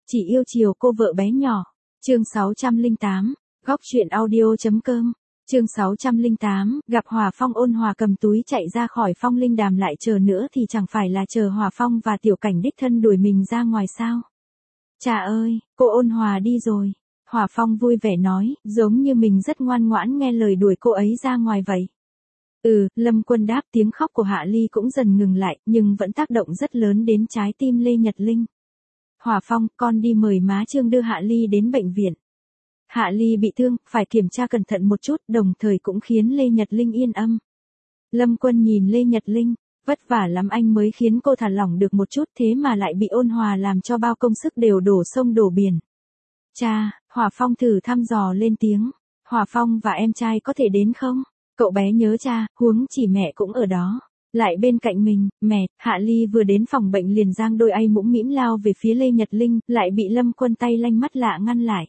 Chỉ yêu chiều cô vợ bé nhỏ. Chương 608, góc truyện audio.com. Chương 608, gặp Hòa Phong. Ôn Hòa cầm túi chạy ra khỏi Phong Linh Đàm, lại chờ nữa thì chẳng phải là chờ Hòa Phong và Tiểu Cảnh đích thân đuổi mình ra ngoài sao? Chà ơi, cô Ôn Hòa đi rồi. Hòa Phong vui vẻ nói, giống như mình rất ngoan ngoãn nghe lời đuổi cô ấy ra ngoài vậy. Lâm Quân đáp. Tiếng khóc của Hạ Ly cũng dần ngừng lại, nhưng vẫn tác động rất lớn đến trái tim Lê Nhật Linh. Hòa Phong, con đi mời má Trương đưa Hạ Ly đến bệnh viện. Hạ Ly bị thương, phải kiểm tra cẩn thận một chút, đồng thời cũng khiến Lê Nhật Linh yên tâm. Lâm Quân nhìn Lê Nhật Linh, vất vả lắm anh mới khiến cô thả lỏng được một chút, thế mà lại bị Ôn Hòa làm cho bao công sức đều đổ sông đổ biển. Cha, Hòa Phong thử thăm dò lên tiếng. Hòa Phong và em trai có thể đến không? Cậu bé nhớ cha, huống chỉ mẹ cũng ở đó. Lại bên cạnh mình, mẹ. Hạ Ly vừa đến phòng bệnh liền giang đôi ai mũm mĩm lao về phía Lê Nhật Linh, lại bị Lâm Quân tay lanh mắt lạ ngăn lại.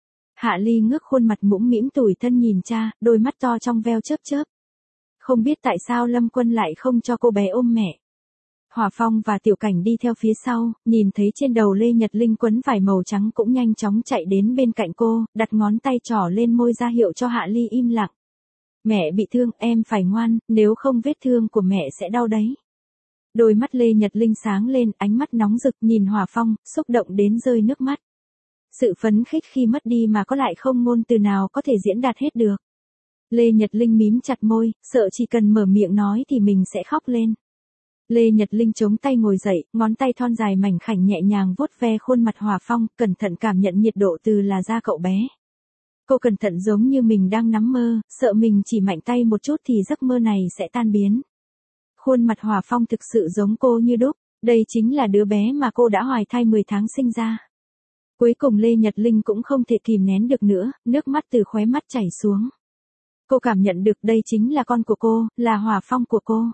Hạ Ly ngước khuôn mặt mũm mĩm tủi thân nhìn cha, đôi mắt to trong veo chớp chớp. Không biết tại sao Lâm Quân lại không cho cô bé ôm mẹ. Hòa Phong và Tiểu Cảnh đi theo phía sau, nhìn thấy trên đầu Lê Nhật Linh quấn vải màu trắng cũng nhanh chóng chạy đến bên cạnh cô, đặt ngón tay trỏ lên môi ra hiệu cho Hạ Ly im lặng. Mẹ bị thương, em phải ngoan, nếu không vết thương của mẹ sẽ đau đấy. Đôi mắt Lê Nhật Linh sáng lên, ánh mắt nóng rực nhìn Hòa Phong, xúc động đến rơi nước mắt. Sự phấn khích khi mất đi mà có lại không ngôn từ nào có thể diễn đạt hết được. Lê Nhật Linh mím chặt môi, sợ chỉ cần mở miệng nói thì mình sẽ khóc lên. Lê Nhật Linh chống tay ngồi dậy, ngón tay thon dài mảnh khảnh nhẹ nhàng vuốt ve khuôn mặt Hòa Phong, cẩn thận cảm nhận nhiệt độ từ là da cậu bé. Cô cẩn thận giống như mình đang nắm mơ, sợ mình chỉ mạnh tay một chút thì giấc mơ này sẽ tan biến. Khuôn mặt Hòa Phong thực sự giống cô như đúc, đây chính là đứa bé mà cô đã hoài thai 10 tháng sinh ra. Cuối cùng Lê Nhật Linh cũng không thể kìm nén được nữa, nước mắt từ khóe mắt chảy xuống. Cô cảm nhận được đây chính là con của cô, là Hòa Phong của cô.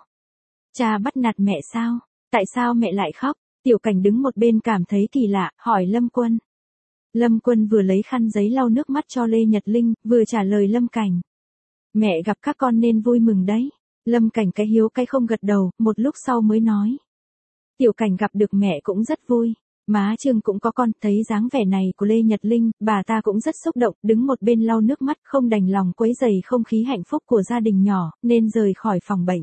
Cha bắt nạt mẹ sao? Tại sao mẹ lại khóc? Tiểu Cảnh đứng một bên cảm thấy kỳ lạ, hỏi Lâm Quân. Lâm Quân vừa lấy khăn giấy lau nước mắt cho Lê Nhật Linh, vừa trả lời Lâm Cảnh. Mẹ gặp các con nên vui mừng đấy. Lâm Cảnh cái hiếu cái không gật đầu, một lúc sau mới nói. Tiểu Cảnh gặp được mẹ cũng rất vui. Má Trương cũng có con, thấy dáng vẻ này của Lê Nhật Linh, bà ta cũng rất xúc động, đứng một bên lau nước mắt, không đành lòng quấy rầy không khí hạnh phúc của gia đình nhỏ, nên rời khỏi phòng bệnh.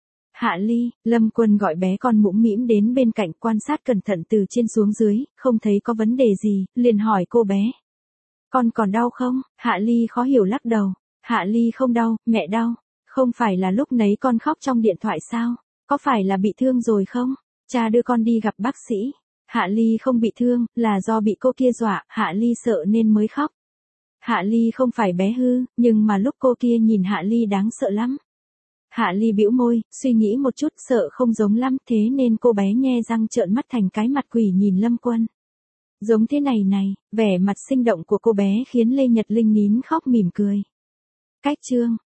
Hạ Ly, Lâm Quân gọi bé con mũm mĩm đến bên cạnh, quan sát cẩn thận từ trên xuống dưới, không thấy có vấn đề gì, liền hỏi cô bé. Con còn đau không? Hạ Ly khó hiểu lắc đầu. Hạ Ly không đau, mẹ đau. Không phải là lúc nấy con khóc trong điện thoại sao? Có phải là bị thương rồi không? Cha đưa con đi gặp bác sĩ. Hạ Ly không bị thương, là do bị cô kia dọa, Hạ Ly sợ nên mới khóc. Hạ Ly không phải bé hư, nhưng mà lúc cô kia nhìn Hạ Ly đáng sợ lắm. Hạ Ly bĩu môi, suy nghĩ một chút, sợ không giống lắm, thế nên cô bé nhe răng trợn mắt thành cái mặt quỷ nhìn Lâm Quân. Giống thế này này, vẻ mặt sinh động của cô bé khiến Lê Nhật Linh nín khóc mỉm cười. Cách chương